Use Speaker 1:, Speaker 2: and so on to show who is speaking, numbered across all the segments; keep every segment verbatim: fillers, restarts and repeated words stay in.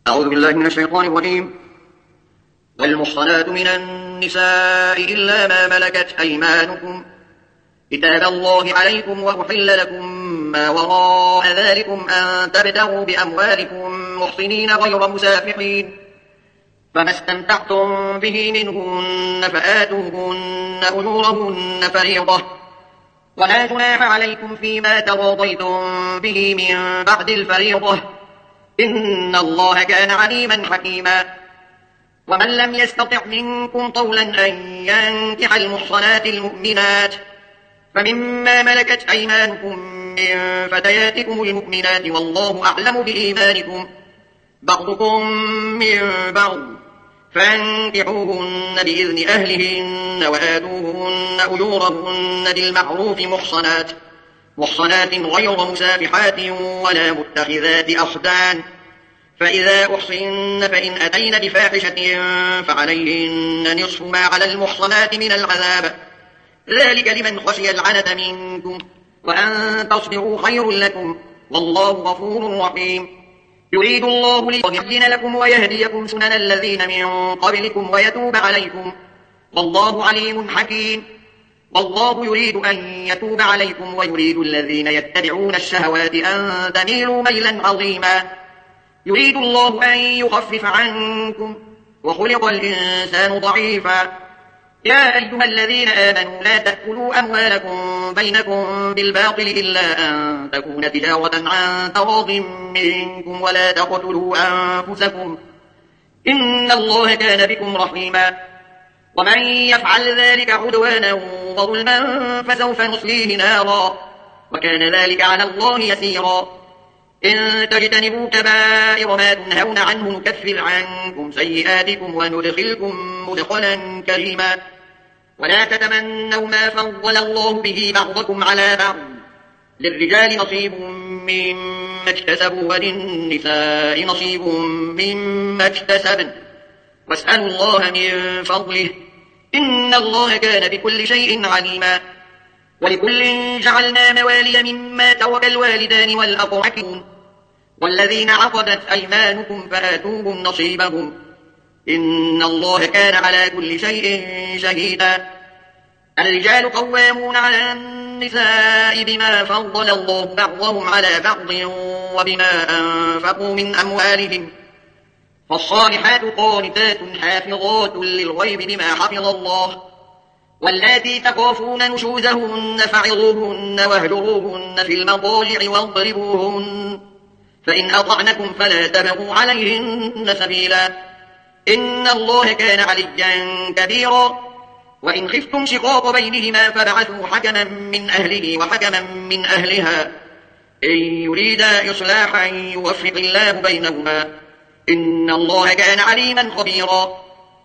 Speaker 1: أعوذ بالله من الشيطان الرجيم. والمحصنات من النساء إلا ما ملكت أيمانكم كتاب الله عليكم وأحل لكم ما وراء ذلكم أن تبتغوا بأموالكم محصنين غير مسافحين، فما استمتعتم به منهن فآتوهن أجورهن فريضة، ولا جناح عليكم فيما تراضيتم به من بعد الفريضة، إن الله كان عليما حكيما. ومن لم يستطع منكم طولا أن ينكح المحصنات المؤمنات فمما ملكت أيمانكم من فتياتكم المؤمنات، والله أعلم بإيمانكم، بعضكم من بعض، فانكحوهن بإذن أهلهن وآتوهن أجورهن بالمعروف محصنات محصنات غير مسافحات ولا متخذات أخدان، فإذا أحصن فإن أتين بفاحشة فعليهن نصف ما على المحصنات من العذاب، ذلك لمن خشي العنة منكم، وأن تصبروا خير لكم، والله غفور رحيم. يريد الله ليبين لكم ويهديكم سنن الذين من قبلكم ويتوب عليكم، والله عليم حكيم. والله يريد أن يتوب عليكم ويريد الذين يتبعون الشهوات أن تميلوا ميلا عظيما. يريد الله أن يخفف عنكم، وخلق الإنسان ضعيفا. يا أيها الذين آمنوا لا تأكلوا أموالكم بينكم بالباطل إلا أن تكون تجارة عن تراض منكم، ولا تقتلوا أنفسكم، إن الله كان بكم رحيما. ومن يفعل ذلك عدوانا وظلما فسوف نصليه نارا، وكان ذلك على الله يسيرا. إن تجتنبوا كبائر ما تنهون عنه نكفر عنكم سيئاتكم وندخلكم مدخلا كريما. ولا تتمنوا ما فضل الله به بعضكم على بعض، للرجال نصيب مما اكتسبوا وللنساء نصيب مما اكتسبن، واسألوا الله من فضله، إن الله كان بكل شيء عليما. ولكل جعلنا موالي مما ترك الوالدان والأقربون والذين عقدت أيمانكم فآتوهم نصيبهم، إن الله كان على كل شيء شهيدا. الرجال قوامون على النساء بما فضل الله بعضهم على بعض وبما أنفقوا من أموالهم، فالصالحات قانتات حافظات للغيب بما حفظ الله. واللاتي تخافون نشوزهن فعظوهن واهجروهن في المضاجع واضربوهن، فإن أطعنكم فلا تبغوا عليهن سبيلا، إن الله كان عليا كبيرا. وإن خفتم شقاق بينهما فابعثوا حكما من أهله وحكما من أهلها إن يريدا إصلاحا يوفق الله بينهما، إن الله كان عليما خبيرا.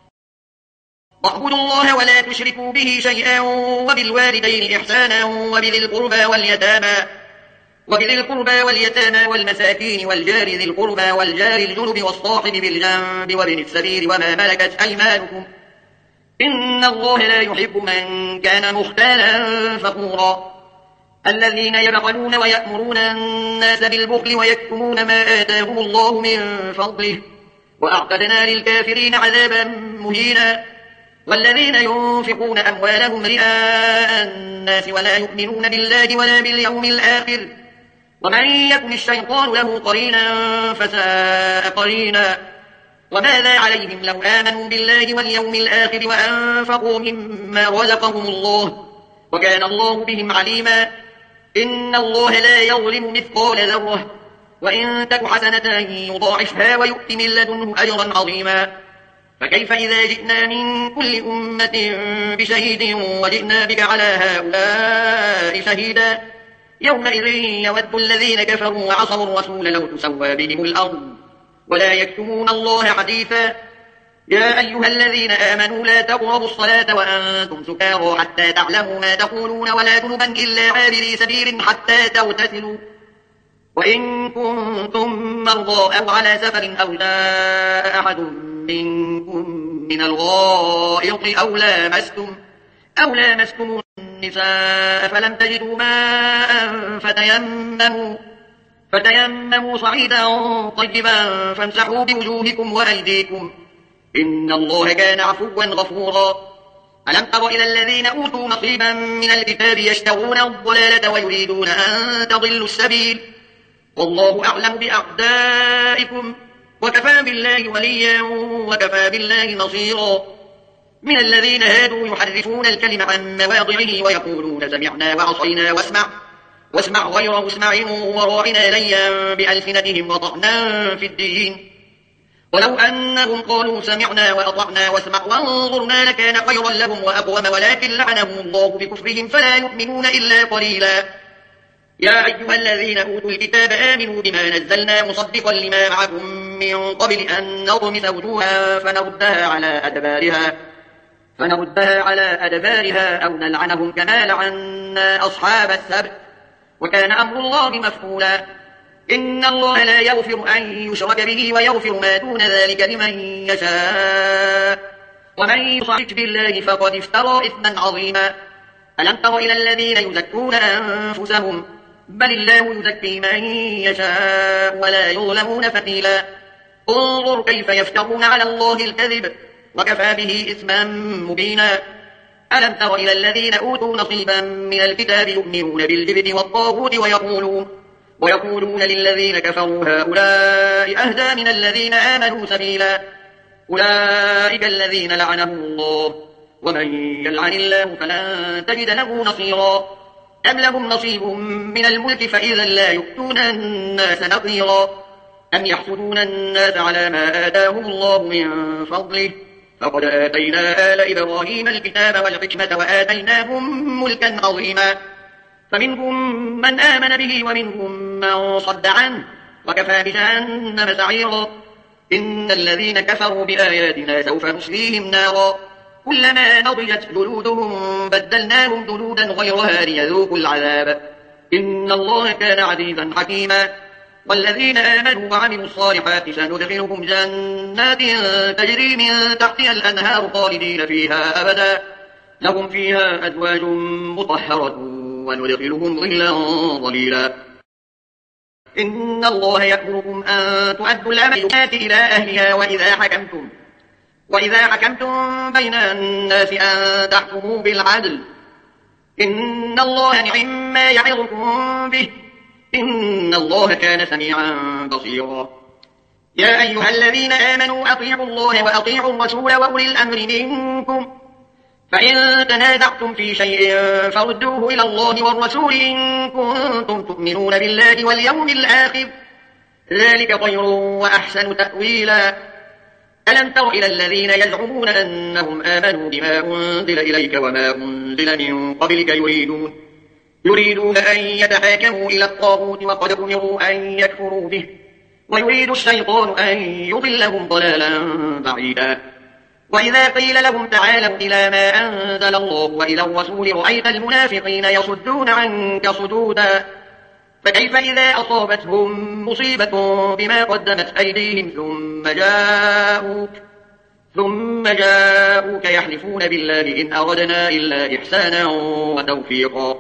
Speaker 1: واعبدوا الله ولا تشركوا به شيئا، وبالوالدين إحسانا، وبذي القربى واليتامى وبذي القربى واليتامى والمساكين والجار ذي القربى والجار الجنب والصاحب بالجنب وابن السبيل وما ملكت أيمانكم، إن الله لا يحب من كان مختالا فخورا. الذين يبخلون ويأمرون الناس بالبخل ويكتمون ما آتاهم الله من فضله، وأعتدنا للكافرين عذابا مهينا. والذين ينفقون أموالهم رئاء الناس ولا يؤمنون بالله ولا باليوم الآخر، ومن يكن الشيطان له قرينا فساء قرينا. وماذا عليهم لو آمنوا بالله واليوم الآخر وأنفقوا مما رزقهم الله، وكان الله بهم عليما. إن الله لا يظلم مثقال ذرة، وإن تك حسنة يضاعفها ويؤت من لدنه أجرا عظيما. فكيف إذا جئنا من كل أمة بشهيد وجئنا بك على هؤلاء شهيدا، يومئذ يود الذين كفروا وعصوا الرسول لو تسوى بهم الأرض ولا يكتمون الله حديثا. يا أيها الذين آمنوا لا تقربوا الصلاة وأنتم سكارى حتى تعلموا ما تقولون، ولا جنبا إلا عابري سبيل حتى تغتسلوا، وإن كنتم مرضى أو على سفر أو جاء أحد منكم من الغائط أو لامستم أو لامستم النساء فلم تجدوا ماء فتيمموا فتيمموا صعيدا طيبا فامسحوا بوجوهكم وأيديكم إن الله كان عفوا غفورا ألم تر إلى الذين أوتوا نصيبا من الكتاب يشترون الضلالة ويريدون أن تضلوا السبيل والله أعلم بأعدائكم وكفى بالله وليا وكفى بالله نصيرا من الذين هادوا يحرفون الكلم عن مواضعه ويقولون سمعنا وعصينا واسمع واسمع غير مسمع وراعنا ليا بألسنتهم وطعنا في الدين ولو أنهم قالوا سمعنا وأطعنا واسمع وانظرنا لكان خيرا لهم وأقوم ولكن لعنهم الله بكفرهم فلا يؤمنون إلا قليلا يا أيها الذين أوتوا الكتاب آمنوا بما نزلنا مصدقا لما معكم من قبل أن نطمس وجوها فنردها على أدبارها فنردها على أدبارها أو نلعنهم كما لعنا أصحاب السبت وكان أمر الله مفعولا إن الله لا يغفر أن يشرك به ويغفر ما دون ذلك لمن يشاء ومن يشرك بالله فقد افترى إثما عظيما ألم تر إلى الذين يزكون أنفسهم بل الله يزكي من يشاء ولا يظلمون فتيلا انظر كيف يفترون على الله الكذب وكفى به إثما مبينا ألم تر إلى الذين أوتوا نصيبا من الكتاب يؤمنون بالجبت والطاغوت ويقولون ويقولون للذين كفروا هؤلاء أهدى من الذين آمنوا سبيلا أولئك الذين لعنهم الله ومن يلعن الله فلن تجد له نصيرا أم لهم نصيب من الملك فإذا لا يؤتون الناس نقيرا أم يحسدون الناس على ما آتاهم الله من فضله فقد آتينا آل إبراهيم الكتاب والحكمة وآتيناهم ملكا عظيما فمنهم من آمن به ومنهم من صد عنه وكفى بجهنم سعيرا إن الذين كفروا بآياتنا سوف نصليهم نارا كلما نضجت جلودهم بدلناهم جلودا غيرها ليذوقوا العذاب إن الله كان عزيزا حكيما والذين آمنوا وعملوا الصالحات سندخلهم جنات تجري من تحتها الأنهار خالدين فيها أبدا لهم فيها أزواج مطهرة وندخلهم ظلا ظليلا إن الله يأمركم أن تؤدوا الأمانات إلى أهلها وإذا حكمتم وإذا حكمتم بين الناس أن تحكموا بالعدل إن الله نعم ما يعظكم به إن الله كان سميعا بصيرا يا أيها الذين آمنوا أطيعوا الله وأطيعوا الرسول وأولي الأمر منكم فإن تنازعتم في شيء فردوه إلى الله والرسول إن كنتم تؤمنون بالله واليوم الآخر ذلك خير وأحسن تأويلا ألم تر إلى الذين يزعمون أنهم آمنوا بما أنزل إليك وما أنزل من قبلك يريدون يريدون أن يتحاكموا إلى الطاغوت وقد أمروا أن يكفروا به ويريد الشيطان أن يضلهم ضلالا بعيدا وإذا قيل لهم تعالوا إلى ما أنزل الله وإلى الرسول رأيت المنافقين يصدون عنك صدودا فكيف إذا أصابتهم مصيبة بما قدمت أيديهم ثم جاءوك ثم جاءوك يحلفون بالله إن أردنا إلا إحسانا وتوفيقا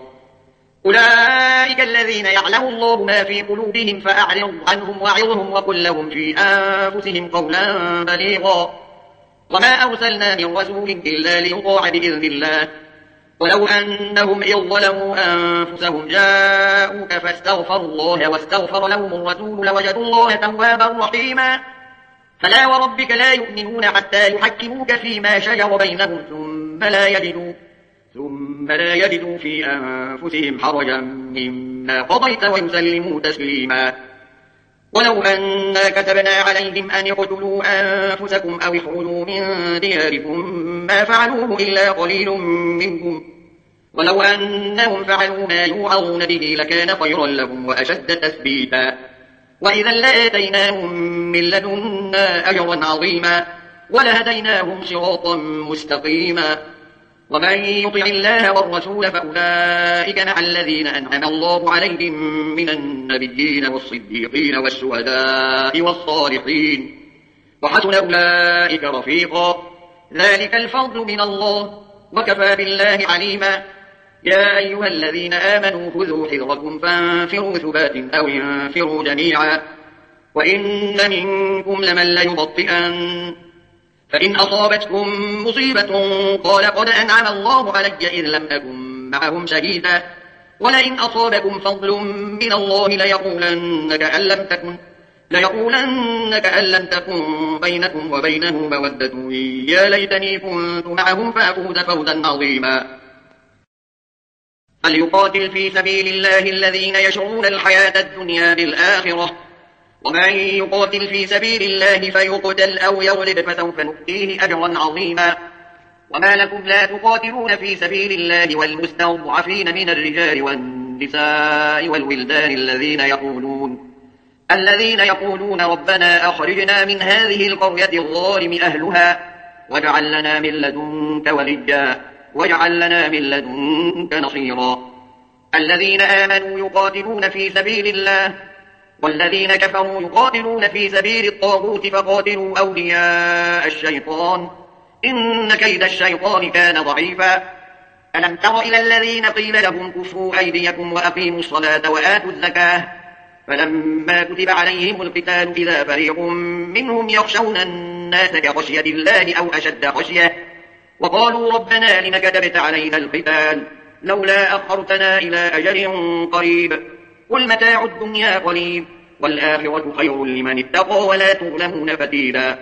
Speaker 1: أولئك الذين يعلم الله ما في قلوبهم فأعرض عنهم وعظهم وقل لهم في أنفسهم قولا بليغا وما أرسلنا من رسول إلا ليطاع بإذن الله ولو أنهم إذ ظلموا أنفسهم جاءوك فاستغفروا الله واستغفر لهم الرسول لوجدوا الله توابا رحيما فلا وربك لا يؤمنون حتى يحكموك فيما شجر بينهم ثم لا يجدوا ثم لا يجدوا في أنفسهم حرجا مما قضيت ويسلموا تسليما ولو أنا كتبنا عليهم أن اقتلوا أنفسكم أو اخرجوا من دياركم ما فعلوه إلا قليل منهم ولو أنهم فعلوا ما يوعظون به لكان خيرا لهم وأشد تثبيتا وإذا لآتيناهم من لدنا أجرا عظيما ولهديناهم صراطا مستقيما ومن يطع الله والرسول فأولئك مع الذين أنعم الله عليهم من النبيين والصديقين والشهداء والصالحين وحسن أولئك رفيقا ذلك الفضل من الله وكفى بالله عليما يا أيها الذين آمنوا خذوا حذركم فانفروا ثبات أو انفروا جميعا وإن منكم لمن ليبطئن فإن أصابتكم مصيبة قال قد أنعم الله علي إذ لم أكن معهم شهيدا ولئن أصابكم فضل من الله ليقولن كأن لم تكن ليقولن كأن لم تكن بينكم وبينه مودة يا ليتني كنت معهم فأفوز فوزا عظيما. فليقاتل في سبيل الله الذين يشرون الحياة الدنيا بالآخرة ومن يقاتل في سبيل الله فيقتل أو يغلب فسوف نؤتيه أجرا عظيما. وما لكم لا تقاتلون في سبيل الله والمستضعفين من الرجال والنساء والولدان الذين يقولون الذين يقولون ربنا أخرجنا من هذه القرية الظالم أهلها واجعل لنا من لدنك وليا واجعل لنا من لدنك نصيرا. الذين آمنوا يقاتلون في سبيل الله والذين كفروا يقاتلون في سبيل الطاغوت فقاتلوا أولياء الشيطان إن كيد الشيطان كان ضعيفا. ألم تر إلى الذين قيل لهم كفوا أيديكم وأقيموا الصلاة وآتوا الزكاة فلما كتب عليهم القتال إذا فريق منهم يخشون الناس كخشية الله أو أشد خشية وقالوا ربنا لم كتبت علينا القتال لولا أخرتنا إلى أجل قريب قل متاع الدنيا قليل والآخرة خير لمن اتقى ولا تظلمون فتيلا.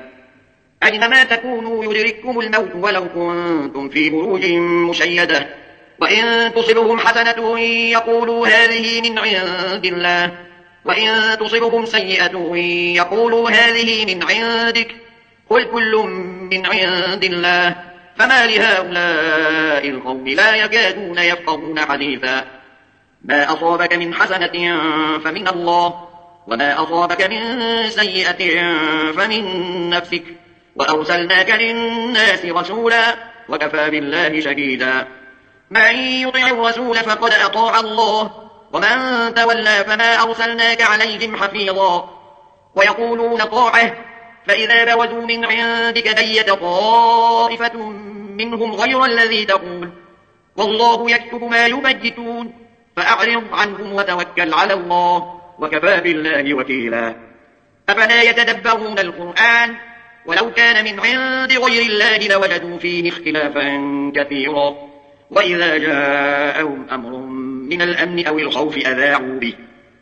Speaker 1: أينما تكونوا يدرككم الموت ولو كنتم في بروج مشيدة وإن تصبهم حسنة يقولوا هذه من عند الله وإن تصبهم سيئة يقولوا هذه من عندك قل كل من عند الله فما لهؤلاء القوم لا يكادون يفقهون حديثا. ما أصابك من حسنة فمن الله وما أصابك من سيئة فمن نفسك وأرسلناك للناس رسولا وكفى بالله شهيدا. من يطع الرسول فقد أطاع الله ومن تولى فما أرسلناك عليهم حفيظا. ويقولون طاعة فإذا برزوا من عندك بيت طائفة منهم غير الذي تقول والله يكتب ما يبيتون فأعرض عنهم وتوكل على الله وكفى بالله وكيلا. أفلا يتدبرون القرآن ولو كان من عند غير الله لوجدوا فيه اختلافا كثيرا وإذا جاءهم أمر من الأمن أو الخوف أذاعوا به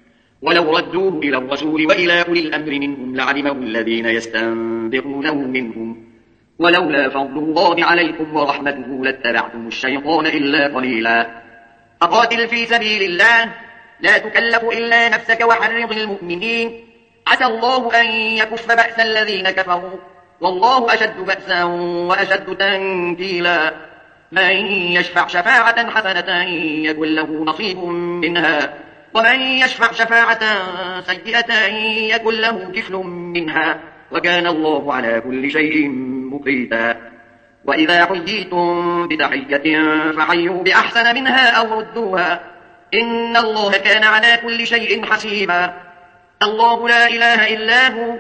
Speaker 1: ولو ردوه إلى الرسول وإلى أولي الأمر منهم لعلمه الذين يستنبطونه منهم ولولا فضل الله عليكم ورحمته لاتبعتم الشيطان إلا قليلا. فقاتل في سبيل الله لا تكلف إلا نفسك وحرض المؤمنين عسى الله أن يكف بأس الذين كفروا والله أشد بأسا وأشد تنكيلا. من يشفع شفاعة حسنة يكن له نصيب منها ومن يشفع شفاعة سيئة يكن له كفل منها وكان الله على كل شيء مقيتا. وإذا حييتم بتحية فحيوا بأحسن منها أو ردوها إن الله كان على كل شيء حسيبا. الله لا إله إلا هو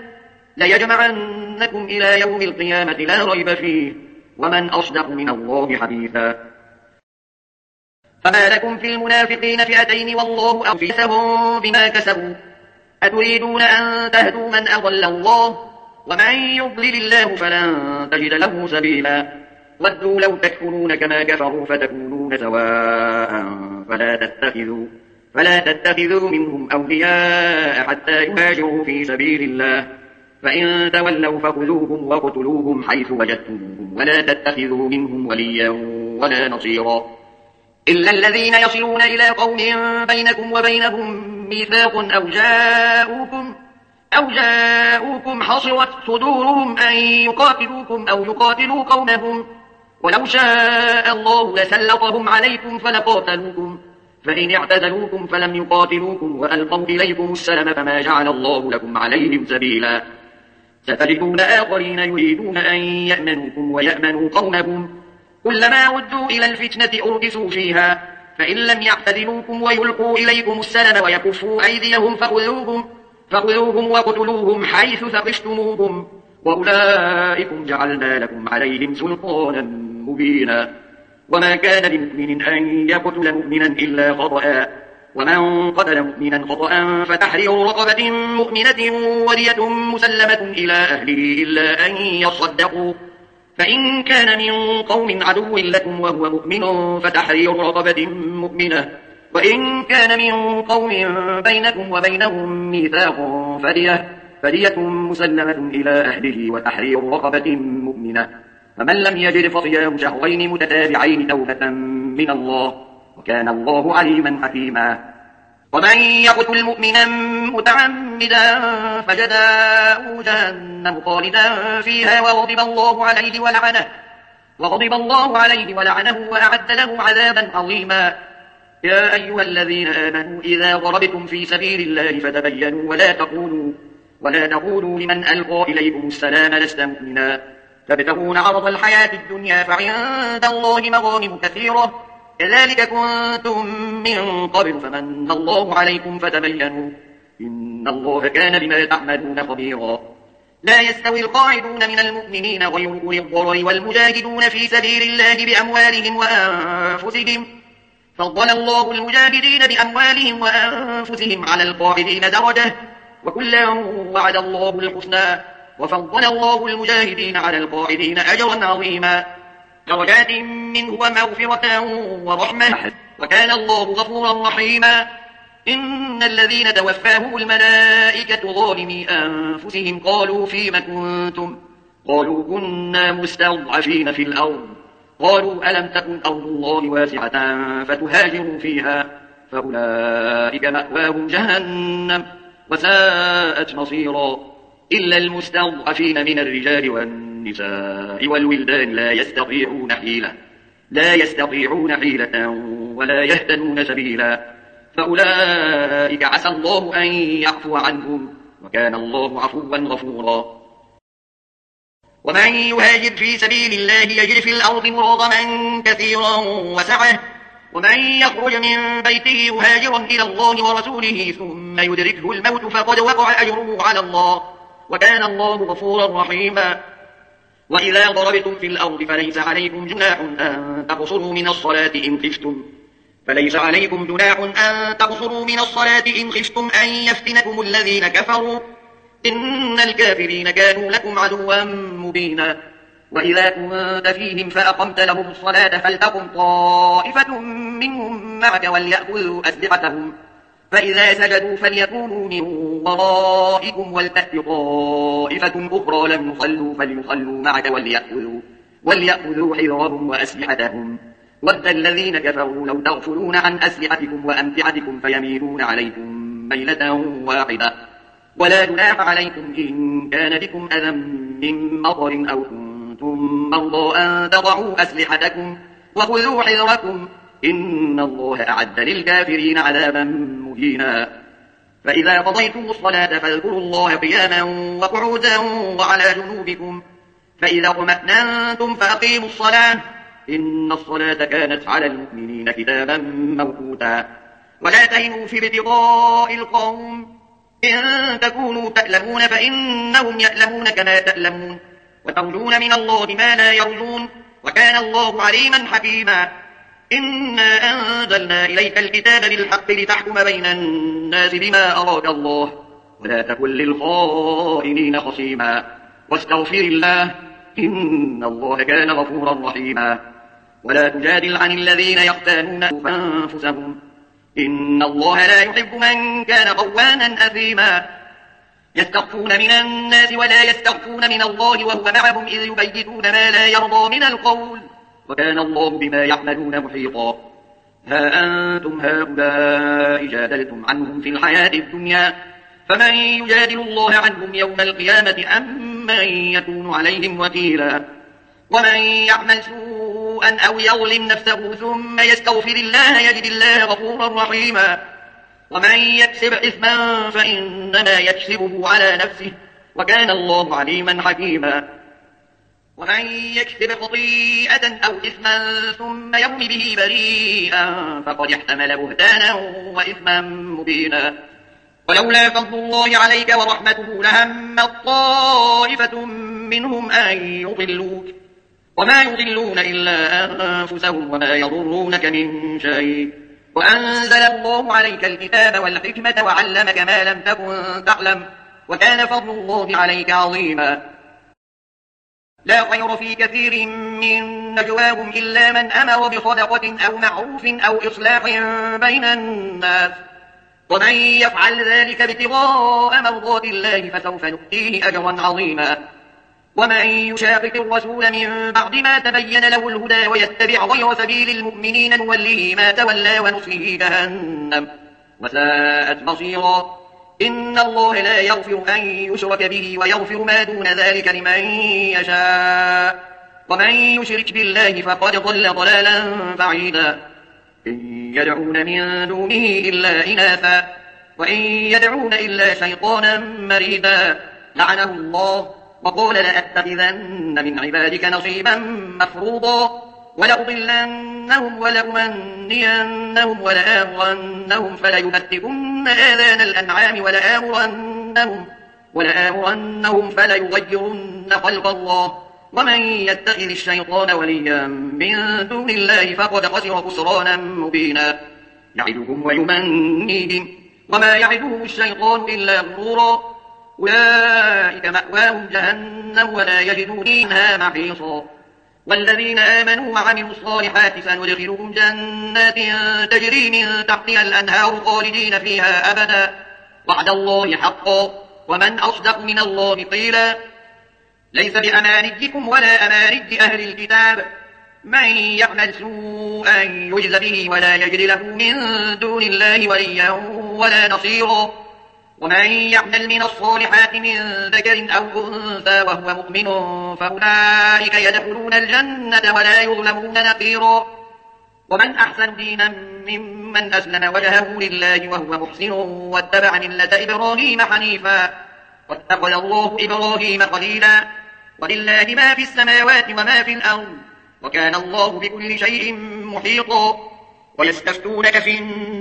Speaker 1: ليجمعنكم إلى يوم القيامة لا ريب فيه ومن أصدق من الله حديثا. فما لكم في المنافقين فئتين والله أوفيسهم بما كسبوا أتريدون أن تهدوا من أضل الله ومن يضلل الله فلن تجد له سبيلا. ودوا لو تكفرون كما كفروا فتكونون سواء فلا تتخذوا فلا تتخذوا منهم أولياء حتى يهاجروا في سبيل الله فإن تولوا فخذوهم وقتلوهم حيث وجدتموهم ولا تتخذوا منهم وليا ولا نصيرا إلا الذين يصلون إلى قوم بينكم وبينهم ميثاق أو جاءوكم أو جاءوكم حصرت صدورهم أن يقاتلوكم أو يقاتلوا قومهم ولو شاء الله لسلطهم عليكم فلقاتلوكم فإن اعتزلوكم فلم يقاتلوكم وألقوا إليكم السلم فما جعل الله لكم عليهم سبيلا. ستجدون آخرين يريدون أن يأمنوكم ويأمنوا قومهم كلما ردوا إلى الفتنة أركسوا فيها فإن لم يعتزلوكم ويلقوا إليكم السلم ويكفوا أيديهم فخذوهم فخذوهم وقتلوهم حيث ثقفتموهم وأولئكم جعلنا لكم عليهم سلطانا مبينا وما كان لمؤمن أن يقتل مؤمنا إلا خطأ ومن قتل مؤمنا خطأ فتحرير رقبة مؤمنة ودية مسلمة إلى أهله إلا أن يصدقوا فإن كان من قوم عدو لكم وهو مؤمن فتحرير رقبة مؤمنة وإن كان من قوم بينكم وبينهم ميثاق فدية, فدية مسلمة إلى أهله وتحرير رقبة مؤمنة فمن لم يجد فصيام شهرين متتابعين توبة من الله وكان الله عليما حكيما ومن يقتل مؤمنا متعمدا فجزاؤه جهنم خالدا فيها وغضب الله عليه ولعنه وغضب الله عليه ولعنه وأعد له عذابا عظيما يا أيها الذين آمنوا إذا ضربتم في سبيل الله فتبينوا ولا تقولوا ولا تقولوا لمن ألقى إليكم السلام لست مؤمنا تبتغون عرض الحياة الدنيا فعند الله مغانم كثيرة كذلك كنتم من قبل فمن الله عليكم فتبينوا إن الله كان بما تعملون خبيرا لا يستوي القاعدون من المؤمنين غير أولي الضرر والمجاهدون في سبيل الله بأموالهم وأنفسهم فضل الله المجاهدين بأموالهم وأنفسهم على القاعدين درجة وكلا وعد الله الحسنى وفضل الله المجاهدين على القاعدين أجرا عظيما درجات منه ومغفرة ورحمة وكان الله غفورا رحيما إن الذين توفاهم الملائكة ظالمي أنفسهم قالوا فيم كنتم قالوا كنا مستضعفين في الأرض قالوا ألم تكن أرض الله واسعة فتهاجروا فيها فأولئك مأواهم جهنم وساءت مصيرا إلا المستضعفين من الرجال والنساء والولدان لا يستطيعون حيلة لا يستطيعون حيلة ولا يهتدون سبيلا فأولئك عسى الله أن يعفو عنهم وكان الله عفوا غفورا ومن يهاجر في سبيل الله يجد في الأرض مراغما كثيرا وسعة ومن يخرج من بيته مهاجرا إلى الله ورسوله ثم يدركه الموت فقد وقع أجره على الله وكان الله غفورا رحيما وإذا ضربتم في الأرض فليس عليكم جناح أن تقصروا من الصلاة إن خفتم فليس عليكم جناح أن تقصروا من الصلاة إن خفتم أن يفتنكم الذين كفروا إن الكافرين كانوا لكم عدوا مبينا وإذا كنت فيهم فأقمت لهم الصلاة فلتقم طائفة منهم معك وليأخذوا أسلحتهم فإذا سجدوا فليكونوا من ورائكم ولتأت طائفة أخرى لم يصلوا فليصلوا معك وليأخذوا, وليأخذوا حذرهم وأسلحتهم ود الذين كفروا لو تغفلون عن أسلحتكم وأمتعتكم فيميلون عليكم ميلة واحدة ولا جناح عليكم إن كان بكم أذى من مطر أو كنتم مرضى أن تضعوا أسلحتكم وخذوا حذركم إن الله أعد للكافرين عذابا مهينا فإذا قضيتم الصلاة فاذكروا الله قياما وقعودا وعلى جنوبكم فإذا اطمأننتم فأقيموا الصلاة إن الصلاة كانت على المؤمنين كتابا موقوتا ولا تهنوا في ابتغاء القوم إن تكونوا تألمون فإنهم يألمون كما تألمون وترجون من الله ما لا يرجون وكان الله عليما حكيما إنا أنزلنا إليك الكتاب بالحق لتحكم بين الناس بما أراك الله ولا تكن للخائنين خصيما واستغفر الله إن الله كان غفورا رحيما ولا تجادل عن الذين يختانون أنفسهم إن الله لا يحب من كان قوانا أثيما يستخفون من الناس ولا يستخفون من الله وهو معهم إذ يبيتون ما لا يرضى من القول وكان الله بما يعملون محيطا ها أنتم هؤلاء جادلتم عنهم في الحياة الدنيا فمن يجادل الله عنهم يوم القيامة أم من يكون عليهم وكيلا ومن يعمل سوءا أو يظلم نفسه ثم يستغفر الله يجد الله غفورا رحيما ومن يكسب إثما فإنما يكسبه على نفسه وكان الله عليما حكيما ومن يكسب خطيئة أو إثما ثم يرم به بريئا فقد احتمل بهتانا وإثما مبينا ولولا فضل الله عليك ورحمته لهم طائفة منهم أن يضلوك وما يضلون إلا أنفسهم وما يضرونك من شيء وأنزل الله عليك الكتاب والحكمة وعلمك ما لم تكن تعلم وكان فضل الله عليك عظيما. لا خير في كثير من نجواهم إلا من أمر بصدقة أو معروف أو إصلاح بين الناس ومن يفعل ذلك ابتغاء مرضات الله فسوف نؤتيه أجرا عظيما. ومن يشاقق الرسول من بعد ما تبين له الهدى ويتبع غير سبيل المؤمنين نوله ما تولى ونصله جهنم وساءت مصيرا. إن الله لا يغفر أن يشرك به ويغفر ما دون ذلك لمن يشاء ومن يشرك بالله فقد ضل ضلالا بعيدا. إن يدعون من دونه إلا إناثا وإن يدعون إلا شيطانا مريدا لعنه الله وقال لأتخذن من عبادك نصيبا مفروضا ولأضلنهم ولأمنينهم ولآمرنهم فليبتكن آذان الأنعام ولآمرنهم, ولآمرنهم فليغيرن خلق الله ومن يتخذ الشيطان وليا من دون الله فقد خسر خسرانا مبينا. يعدهم ويمنيهم وما يعدهم الشيطان إلا غرورا. أولئك مأواهم جهنم ولا يجدون منها محيصا. والذين آمنوا وعملوا الصالحات سندخلهم جنات تجري من تحتها الأنهار خالدين فيها أبدا وعد الله حقا ومن أصدق من الله قيلا. ليس بأمانيكم ولا أماني أهل الكتاب من يعمل سوءا يجز به ولا يجد له من دون الله وليا ولا نصيرا. ومن يعمل من الصالحات من ذكر أو أنثى وهو مؤمن فأولئك يدخلون الجنة ولا يظلمون نقيرا. ومن أحسن دينا ممن أسلم وجهه لله وهو محسن واتبع ملة إبراهيم حنيفا واتخذ الله إبراهيم خليلا. ولله ما في السماوات وما في الأرض وكان الله بكل شيء محيطا. ويستفتونك في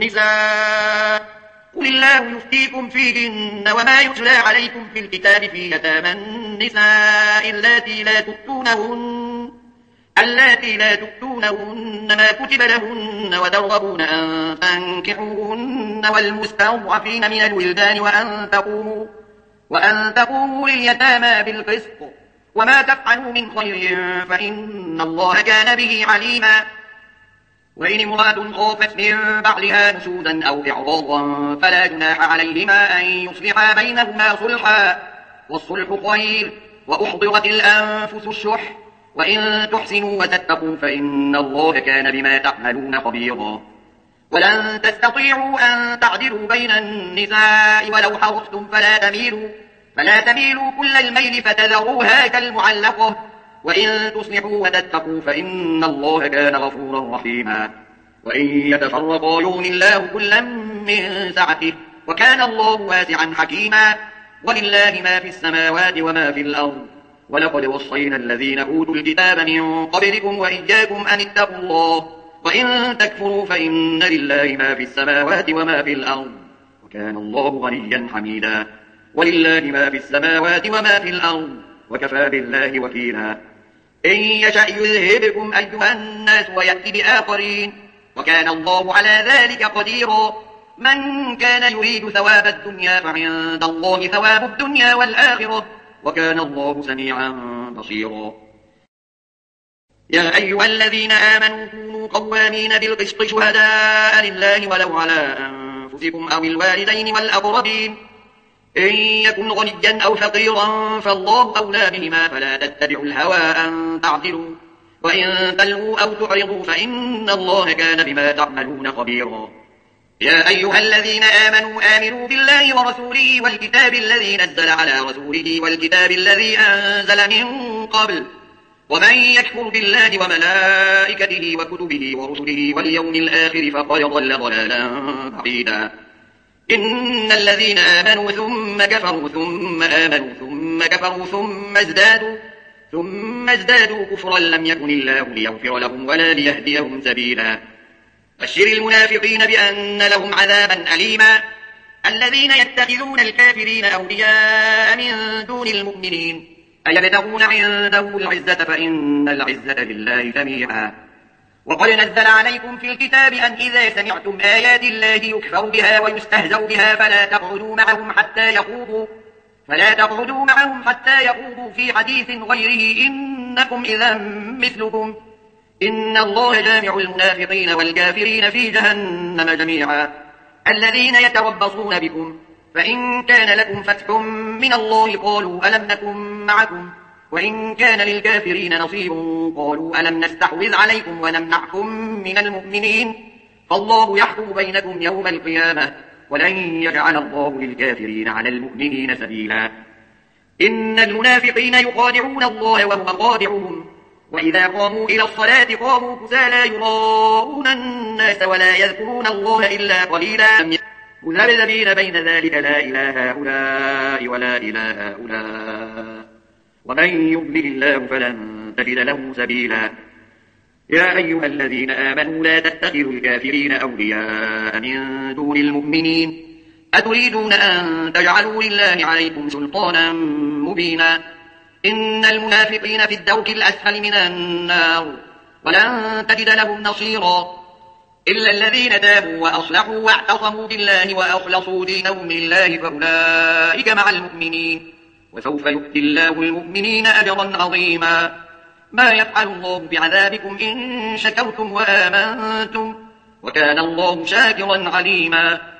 Speaker 1: النساء قل الله يفتيكم فيهن وما يتلى عليكم في الكتاب في يتامى النساء اللاتي لا تؤتونهن اللاتي لا تؤتونهن ما كتب لهن وترغبون أن تنكحوهن والمستضعفين من الولدان وأن تقوموا وأن تقوموا لليتامى بالقسط وما تفعلوا من خير فإن الله كان به عليما. وإن امرأة خافت من بعلها نشوزا أو إعراضا فلا جناح عليهما أن يصلحا بينهما صلحا والصلح خير وأحضرت الأنفس الشح وإن تحسنوا وتتقوا فإن الله كان بما تعملون خبيرا. ولن تستطيعوا أن تعدلوا بين النساء ولو حرصتم فلا تميلوا فلا تميلوا كل الميل فتذروها كالمعلقة وإن تصلحوا وتتقوا فإن الله كان غفورا رحيما. وإن يتفرقا يغن الله كلا من سعته وكان الله واسعا حكيما. ولله ما في السماوات وما في الأرض ولقد وصينا الذين أوتوا الكتاب من قبلكم وإياكم أن اتقوا الله وإن تكفروا فإن لله ما في السماوات وما في الأرض وكان الله غنيا حميدا. ولله ما في السماوات وما في الأرض وكفى بالله وكيلا. إن يشأ يذهبكم أيها الناس ويأتي بآخرين وكان الله على ذلك قديرا. من كان يريد ثواب الدنيا فعند الله ثواب الدنيا والآخرة وكان الله سميعا بصيرا. يا أيها الذين آمنوا كونوا قوامين بالقسط شهداء لله ولو على أنفسكم أو الوالدين والأقربين إن يكن غنيا أو فقيرا فالله أولى بهما فلا تتبعوا الهوى أن تعدلوا وإن تلووا أو تعرضوا فإن الله كان بما تعملون خبيرا. يا أيها الذين آمنوا آمنوا بالله ورسوله والكتاب الذي نزل على رسوله والكتاب الذي أنزل من قبل ومن يكفر بالله وملائكته وكتبه ورسله واليوم الآخر فقد ضل ضلالا بعيدا. إن الذين آمنوا ثم كفروا ثم آمنوا ثم كفروا ثم ازدادوا ثم ازدادوا كفرا لم يكن الله ليغفر لهم ولا ليهديهم سبيلا. بشر المنافقين بأن لهم عذابا أليما. الذين يتخذون الكافرين أولياء من دون المؤمنين أيبتغون عنده العزة فإن العزة لله جميعا. وقد نزل عليكم في الكتاب أن إذا سمعتم آيات الله يكفر بها ويستهزأ بها فلا تقعدوا معهم حتى يخوضوا فلا تقعدوا معهم حتى يخوضوا في حديث غيره إنكم إذا مثلكم إن الله جامع المنافقين والكافرين في جهنم جميعا. الذين يتربصون بكم فإن كان لكم فتح من الله قالوا ألم نكن معكم وإن كان للكافرين نصيب قالوا ألم نستحوذ عليكم ونمنعكم من المؤمنين فالله يحكم بينكم يوم القيامة ولن يجعل الله للكافرين على المؤمنين سبيلا. إن المنافقين يخادعون الله وهو خادعهم وإذا قاموا إلى الصلاة قاموا كسالى يراءون الناس ولا يذكرون الله إلا قليلا مذبذبين بين ذلك لا إله هؤلاء ولا إله هؤلاء ومن يضلل الله فلن تجد له سبيلا. يا أيها الذين آمنوا لا تتخذوا الكافرين أولياء من دون المؤمنين أتريدون أن تجعلوا لله عليكم سلطانا مبينا. إن المنافقين في الدرك الأسفل من النار ولن تجد لهم نصيرا إلا الذين تابوا وأصلحوا واعتصموا بالله وأخلصوا دينهم لله فأولئك مع المؤمنين وسوف يؤتي الله المؤمنين أجرا عظيما. ما يفعل الله بعذابكم إن شكرتم وآمنتم وكان الله شاكرا عليما.